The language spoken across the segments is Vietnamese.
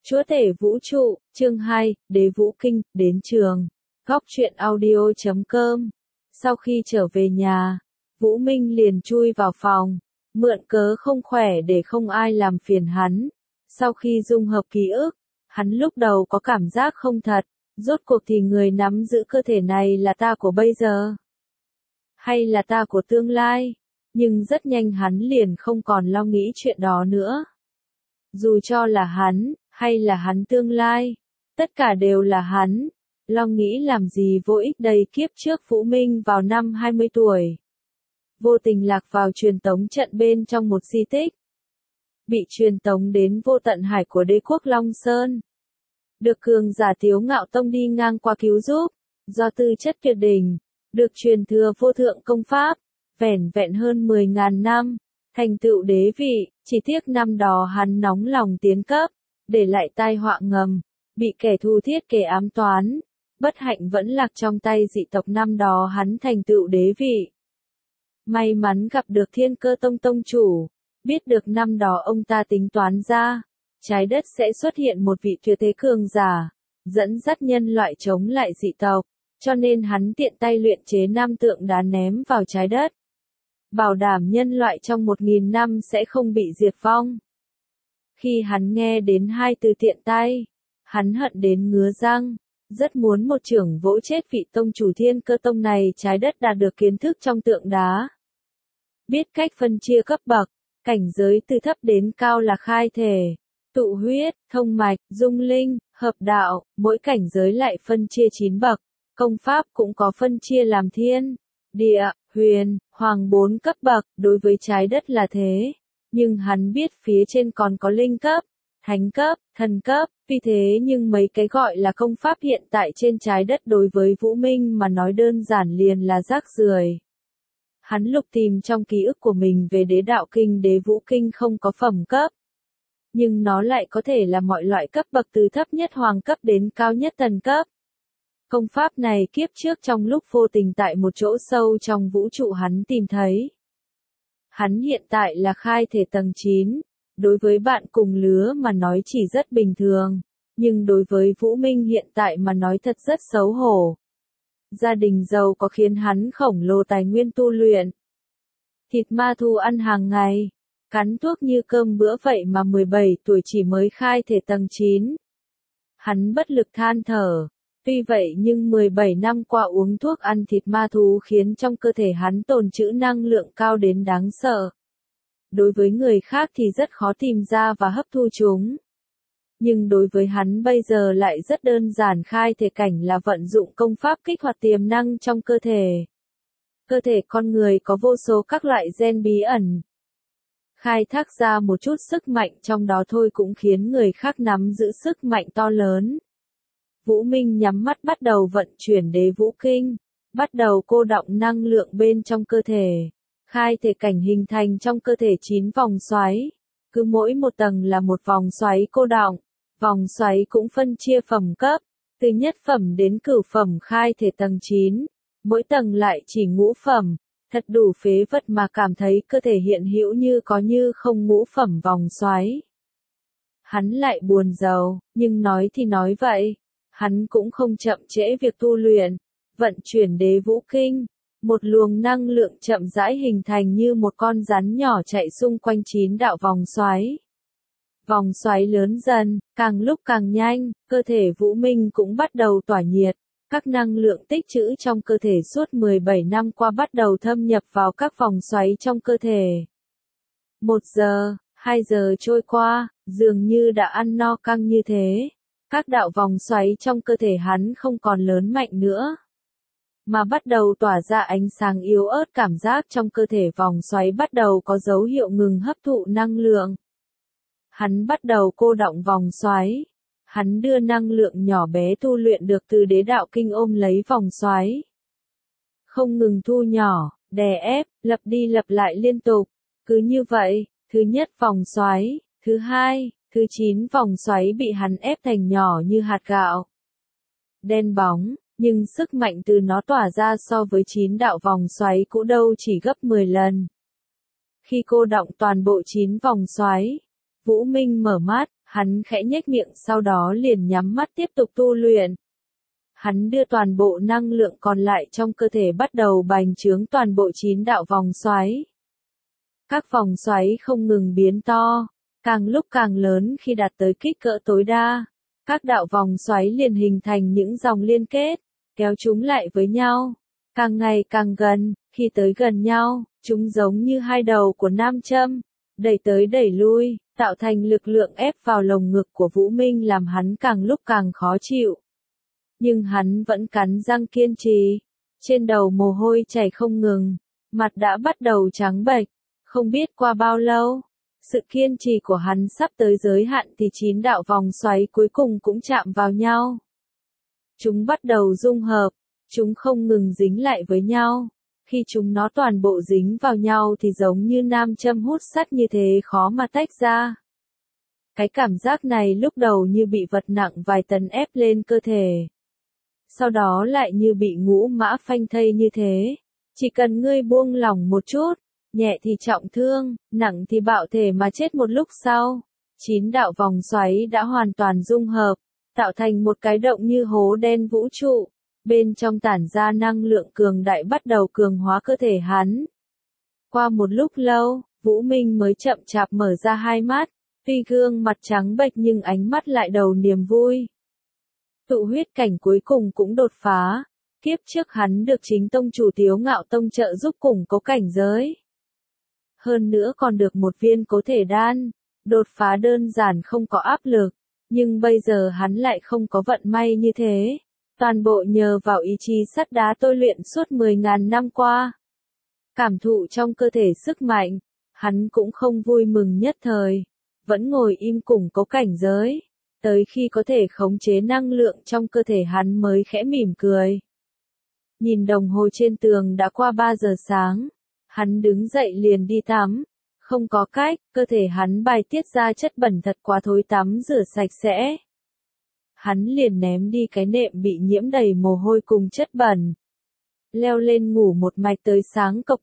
Chúa tể vũ trụ, chương 2, Đế Vũ Kinh, đến trường. Góc truyện audio.com. Sau khi trở về nhà, Vũ Minh liền chui vào phòng, mượn cớ không khỏe để không ai làm phiền hắn. Sau khi dung hợp ký ức, hắn lúc đầu có cảm giác không thật, rốt cuộc thì người nắm giữ cơ thể này là ta của bây giờ, hay là ta của tương lai, nhưng rất nhanh hắn liền không còn lo nghĩ chuyện đó nữa. Dù cho là hắn, hay là hắn tương lai, tất cả đều là hắn, lo nghĩ làm gì vô ích đây. Kiếp trước Vũ Minh vào năm 20 tuổi, vô tình lạc vào truyền tống trận bên trong một di tích, bị truyền tống đến vô tận hải của đế quốc Long Sơn. Được cường giả Tiếu Ngạo Tông đi ngang qua cứu giúp, do tư chất tuyệt đỉnh, được truyền thừa vô thượng công pháp, vẻn vẹn hơn 10.000 năm, thành tựu đế vị. Chỉ tiếc năm đó hắn nóng lòng tiến cấp, để lại tai họa ngầm, bị kẻ thù thiết kế ám toán, bất hạnh vẫn lạc trong tay dị tộc. Năm đó hắn thành tựu đế vị, may mắn gặp được Thiên Cơ Tông tông chủ, biết được năm đó ông ta tính toán ra, trái đất sẽ xuất hiện một vị tuyệt thế cường giả, dẫn dắt nhân loại chống lại dị tộc, cho nên hắn tiện tay luyện chế 5 tượng đá ném vào trái đất, bảo đảm nhân loại trong 1.000 năm sẽ không bị diệt vong. Khi hắn nghe đến 2 từ tiện tay, hắn hận đến ngứa răng, rất muốn một chưởng vỗ chết vị tông chủ Thiên Cơ Tông này. Trái đất đạt được kiến thức trong tượng đá, biết cách phân chia cấp bậc, cảnh giới từ thấp đến cao là khai thể, tụ huyết, thông mạch, dung linh, hợp đạo, mỗi cảnh giới lại phân chia 9 bậc, công pháp cũng có phân chia làm thiên, địa, huyền, hoàng 4 cấp bậc. Đối với trái đất là thế, nhưng hắn biết phía trên còn có linh cấp, thánh cấp, thần cấp, vì thế nhưng mấy cái gọi là công pháp hiện tại trên trái đất đối với Vũ Minh mà nói đơn giản liền là rác rưởi. Hắn lục tìm trong ký ức của mình về Đế Đạo Kinh. Đế Vũ Kinh không có phẩm cấp, nhưng nó lại có thể là mọi loại cấp bậc từ thấp nhất hoàng cấp đến cao nhất thần cấp. Công pháp này kiếp trước trong lúc vô tình tại một chỗ sâu trong vũ trụ hắn tìm thấy. Hắn hiện tại là khai thể tầng 9, đối với bạn cùng lứa mà nói chỉ rất bình thường, nhưng đối với Vũ Minh hiện tại mà nói thật rất xấu hổ. Gia đình giàu có khiến hắn khổng lồ tài nguyên tu luyện. Thịt ma thu ăn hàng ngày, cắn thuốc như cơm bữa vậy mà 17 tuổi chỉ mới khai thể tầng 9. Hắn bất lực than thở. Tuy vậy nhưng 17 năm qua uống thuốc ăn thịt ma thú khiến trong cơ thể hắn tồn trữ năng lượng cao đến đáng sợ. Đối với người khác thì rất khó tìm ra và hấp thu chúng. Nhưng đối với hắn bây giờ lại rất đơn giản. Khai thể cảnh là vận dụng công pháp kích hoạt tiềm năng trong cơ thể. Cơ thể con người có vô số các loại gen bí ẩn. Khai thác ra một chút sức mạnh trong đó thôi cũng khiến người khác nắm giữ sức mạnh to lớn. Vũ Minh nhắm mắt bắt đầu vận chuyển Đế Vũ Kinh, bắt đầu cô đọng năng lượng bên trong cơ thể. Khai thể cảnh hình thành trong cơ thể 9 vòng xoáy, cứ mỗi một tầng là một vòng xoáy cô đọng. Vòng xoáy cũng phân chia phẩm cấp, từ nhất phẩm đến cửu phẩm. Khai thể tầng 9, mỗi tầng lại chỉ ngũ phẩm, thật đủ phế vật mà cảm thấy cơ thể hiện hữu như có như không ngũ phẩm vòng xoáy. Hắn lại buồn rầu, nhưng nói thì nói vậy, hắn cũng không chậm trễ việc tu luyện, vận chuyển Đế Vũ Kinh, một luồng năng lượng chậm rãi hình thành như một con rắn nhỏ chạy xung quanh 9 đạo vòng xoáy. Vòng xoáy lớn dần, càng lúc càng nhanh, cơ thể Vũ Minh cũng bắt đầu tỏa nhiệt, các năng lượng tích trữ trong cơ thể suốt 17 năm qua bắt đầu thâm nhập vào các vòng xoáy trong cơ thể. 1 giờ, 2 giờ trôi qua, dường như đã ăn no căng như thế. Các đạo vòng xoáy trong cơ thể hắn không còn lớn mạnh nữa, mà bắt đầu tỏa ra ánh sáng yếu ớt. Cảm giác trong cơ thể vòng xoáy bắt đầu có dấu hiệu ngừng hấp thụ năng lượng. Hắn bắt đầu cô đọng vòng xoáy. Hắn đưa năng lượng nhỏ bé tu luyện được từ Đế Đạo Kinh ôm lấy vòng xoáy, không ngừng thu nhỏ, đè ép, lặp đi lặp lại liên tục. Cứ như vậy, thứ nhất vòng xoáy, thứ hai, thứ 9 vòng xoáy bị hắn ép thành nhỏ như hạt gạo. Đen bóng, nhưng sức mạnh từ nó tỏa ra so với 9 đạo vòng xoáy cũ đâu chỉ gấp 10 lần. Khi cô đọng toàn bộ 9 vòng xoáy, Vũ Minh mở mắt, Hắn khẽ nhếch miệng sau đó liền nhắm mắt tiếp tục tu luyện. Hắn đưa toàn bộ năng lượng còn lại trong cơ thể bắt đầu bành trướng toàn bộ 9 đạo vòng xoáy. Các vòng xoáy không ngừng biến to, càng lúc càng lớn khi đạt tới kích cỡ tối đa. Các đạo vòng xoáy liền hình thành những dòng liên kết, kéo chúng lại với nhau. Càng ngày càng gần, khi tới gần nhau, chúng giống như hai đầu của nam châm, đẩy tới đẩy lui, tạo thành lực lượng ép vào lồng ngực của Vũ Minh làm hắn càng lúc càng khó chịu. Nhưng hắn vẫn cắn răng kiên trì. Trên đầu mồ hôi chảy không ngừng, mặt đã bắt đầu trắng bệch. Không biết qua bao lâu, sự kiên trì của hắn sắp tới giới hạn thì 9 đạo vòng xoáy cuối cùng cũng chạm vào nhau. Chúng bắt đầu dung hợp, chúng không ngừng dính lại với nhau. Khi chúng nó toàn bộ dính vào nhau thì giống như nam châm hút sắt như thế khó mà tách ra. Cái cảm giác này lúc đầu như bị vật nặng vài tấn ép lên cơ thể. Sau đó lại như bị ngũ mã phanh thây như thế. Chỉ cần ngươi buông lỏng một chút, nhẹ thì trọng thương, nặng thì bạo thể mà chết một lúc sau. 9 đạo vòng xoáy đã hoàn toàn dung hợp, tạo thành một cái động như hố đen vũ trụ. Bên trong tản ra năng lượng cường đại bắt đầu cường hóa cơ thể hắn. Qua một lúc lâu, Vũ Minh mới chậm chạp mở ra hai mắt, tuy gương mặt trắng bệch nhưng ánh mắt lại đầu niềm vui. Tụ huyết cảnh cuối cùng cũng đột phá, kiếp trước hắn được chính tông chủ Tiếu Ngạo Tông trợ giúp củng cố cảnh giới. Hơn nữa còn được một viên cố thể đan, đột phá đơn giản không có áp lực, nhưng bây giờ hắn lại không có vận may như thế. Toàn bộ nhờ vào ý chí sắt đá tôi luyện suốt 10.000 năm qua. Cảm thụ trong cơ thể sức mạnh, hắn cũng không vui mừng nhất thời, vẫn ngồi im củng cố cảnh giới. Tới khi có thể khống chế năng lượng trong cơ thể hắn mới khẽ mỉm cười. Nhìn đồng hồ trên tường đã qua 3 giờ sáng, hắn đứng dậy liền đi tắm. Không có cách, cơ thể hắn bài tiết ra chất bẩn thật quá thối tắm rửa sạch sẽ. Hắn liền ném đi cái nệm bị nhiễm đầy mồ hôi cùng chất bẩn. Leo lên ngủ một mạch tới sáng cộc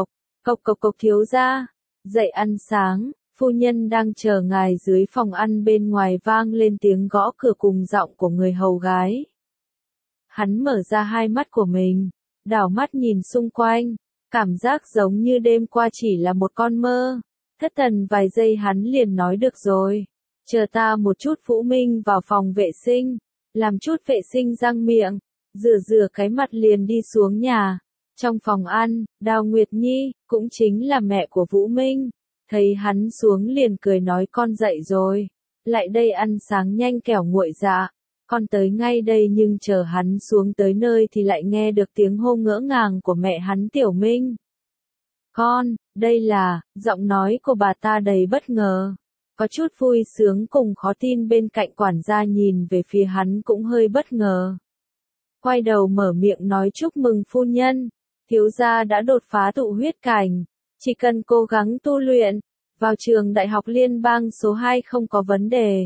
cộc thiếu gia. Dậy ăn sáng, phu nhân đang chờ ngài dưới phòng ăn bên ngoài vang lên tiếng gõ cửa cùng giọng của người hầu gái. Hắn mở ra hai mắt của mình, đảo mắt nhìn xung quanh, cảm giác giống như đêm qua chỉ là một con mơ. Thất thần vài giây hắn liền nói được rồi. Chờ ta một chút. Vũ Minh vào phòng vệ sinh, làm chút vệ sinh răng miệng, rửa cái mặt liền đi xuống nhà. Trong phòng ăn, Đào Nguyệt Nhi, cũng chính là mẹ của Vũ Minh, thấy hắn xuống liền cười nói con dậy rồi, lại đây ăn sáng nhanh kẻo nguội dạ. Con tới ngay đây nhưng chờ hắn xuống tới nơi thì lại nghe được tiếng hô ngỡ ngàng của mẹ hắn Tiểu Minh. Con, đây là, giọng nói của bà ta đầy bất ngờ. Có chút vui sướng cùng khó tin bên cạnh quản gia nhìn về phía hắn cũng hơi bất ngờ. Quay đầu mở miệng nói chúc mừng phu nhân, thiếu gia đã đột phá tụ huyết cảnh, chỉ cần cố gắng tu luyện, vào trường đại học liên bang số 2 không có vấn đề.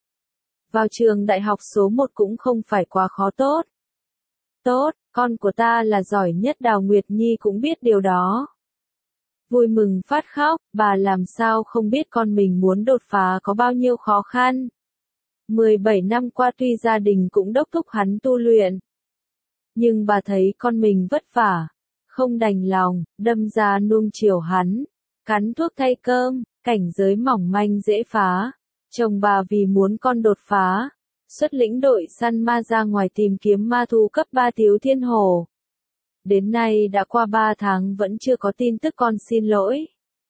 Vào trường đại học số 1 cũng không phải quá khó tốt. Tốt, con của ta là giỏi nhất. Đào Nguyệt Nhi cũng biết điều đó. Vui mừng phát khóc, bà làm sao không biết con mình muốn đột phá có bao nhiêu khó khăn. 17 năm qua tuy gia đình cũng đốc thúc hắn tu luyện, nhưng bà thấy con mình vất vả, không đành lòng, đâm ra nuông chiều hắn, cắn thuốc thay cơm, cảnh giới mỏng manh dễ phá. Chồng bà vì muốn con đột phá, xuất lĩnh đội săn ma ra ngoài tìm kiếm ma thú cấp 3 Tiếu Thiên Hổ. Đến nay đã qua 3 tháng vẫn chưa có tin tức. Con xin lỗi.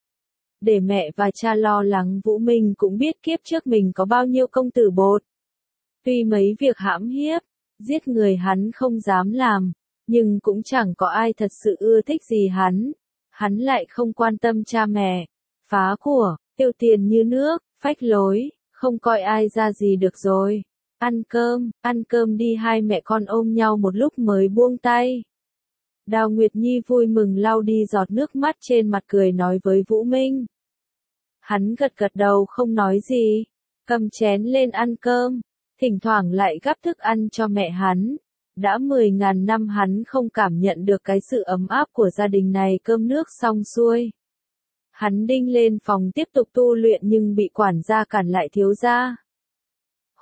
Để mẹ và cha lo lắng. Vũ Minh cũng biết kiếp trước mình có bao nhiêu công tử bột. Tuy mấy việc hãm hiếp, giết người hắn không dám làm, nhưng cũng chẳng có ai thật sự ưa thích gì hắn. Hắn lại không quan tâm cha mẹ, phá của, tiêu tiền như nước, phách lối, không coi ai ra gì được rồi. Ăn cơm đi. Hai mẹ con ôm nhau một lúc mới buông tay. Đào Nguyệt Nhi vui mừng lau đi giọt nước mắt trên mặt cười nói với Vũ Minh. Hắn gật đầu không nói gì, cầm chén lên ăn cơm, thỉnh thoảng lại gắp thức ăn cho mẹ hắn. Đã 10.000 năm hắn không cảm nhận được cái sự ấm áp của gia đình này. Cơm nước xong xuôi, hắn đinh lên phòng tiếp tục tu luyện nhưng bị quản gia cản lại. Thiếu gia,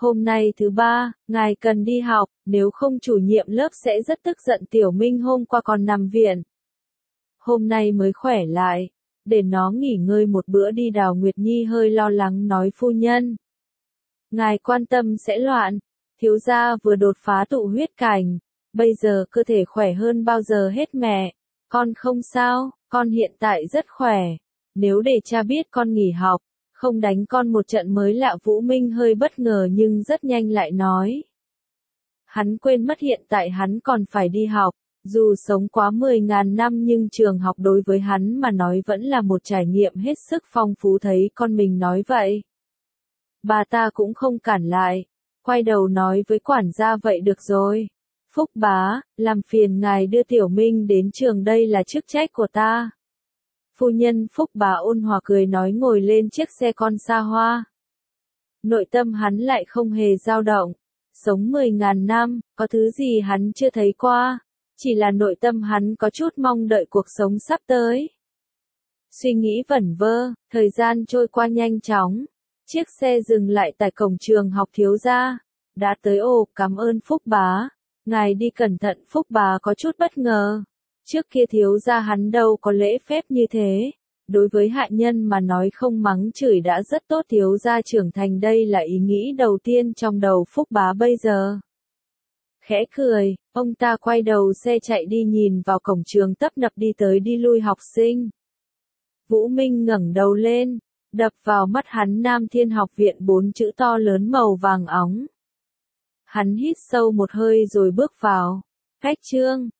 Hôm nay thứ ba, ngài cần đi học, nếu không chủ nhiệm lớp sẽ rất tức giận. Tiểu Minh hôm qua còn nằm viện. Hôm nay mới khỏe lại, để nó nghỉ ngơi một bữa đi. Đào Nguyệt Nhi hơi lo lắng nói phu nhân. Ngài quan tâm sẽ loạn, thiếu gia vừa đột phá tụ huyết cảnh, bây giờ cơ thể khỏe hơn bao giờ hết mẹ. Con không sao, con hiện tại rất khỏe. Nếu để cha biết con nghỉ học, không đánh con một trận mới lạ. Vũ Minh hơi bất ngờ nhưng rất nhanh lại nói. Hắn quên mất hiện tại hắn còn phải đi học, dù sống quá 10.000 năm nhưng trường học đối với hắn mà nói vẫn là một trải nghiệm hết sức phong phú. Thấy con mình nói vậy, bà ta cũng không cản lại, quay đầu nói với quản gia vậy được rồi. Phúc bá, làm phiền ngài đưa Tiểu Minh đến trường, đây là chức trách của ta. Phu nhân. Phúc bá ôn hòa cười nói ngồi lên chiếc xe con xa hoa. Nội tâm hắn lại không hề dao động. Sống 10.000 năm, có thứ gì hắn chưa thấy qua. Chỉ là nội tâm hắn có chút mong đợi cuộc sống sắp tới. Suy nghĩ vẩn vơ, thời gian trôi qua nhanh chóng. Chiếc xe dừng lại tại cổng trường học. Thiếu gia đã tới. Ồ, cảm ơn Phúc bá. Ngài đi cẩn thận. Phúc bá có chút bất ngờ. Trước kia thiếu gia hắn đâu có lễ phép như thế. Đối với hạ nhân mà nói không mắng chửi đã rất tốt. Thiếu gia trưởng thành, đây là ý nghĩ đầu tiên trong đầu Phúc bá bây giờ. Khẽ cười, ông ta quay đầu xe chạy đi. Nhìn vào cổng trường tấp nập đi tới đi lui học sinh. Vũ Minh ngẩng đầu lên, đập vào mắt hắn Nam Thiên Học Viện 4 chữ to lớn màu vàng óng. Hắn hít sâu một hơi rồi bước vào. Cách chương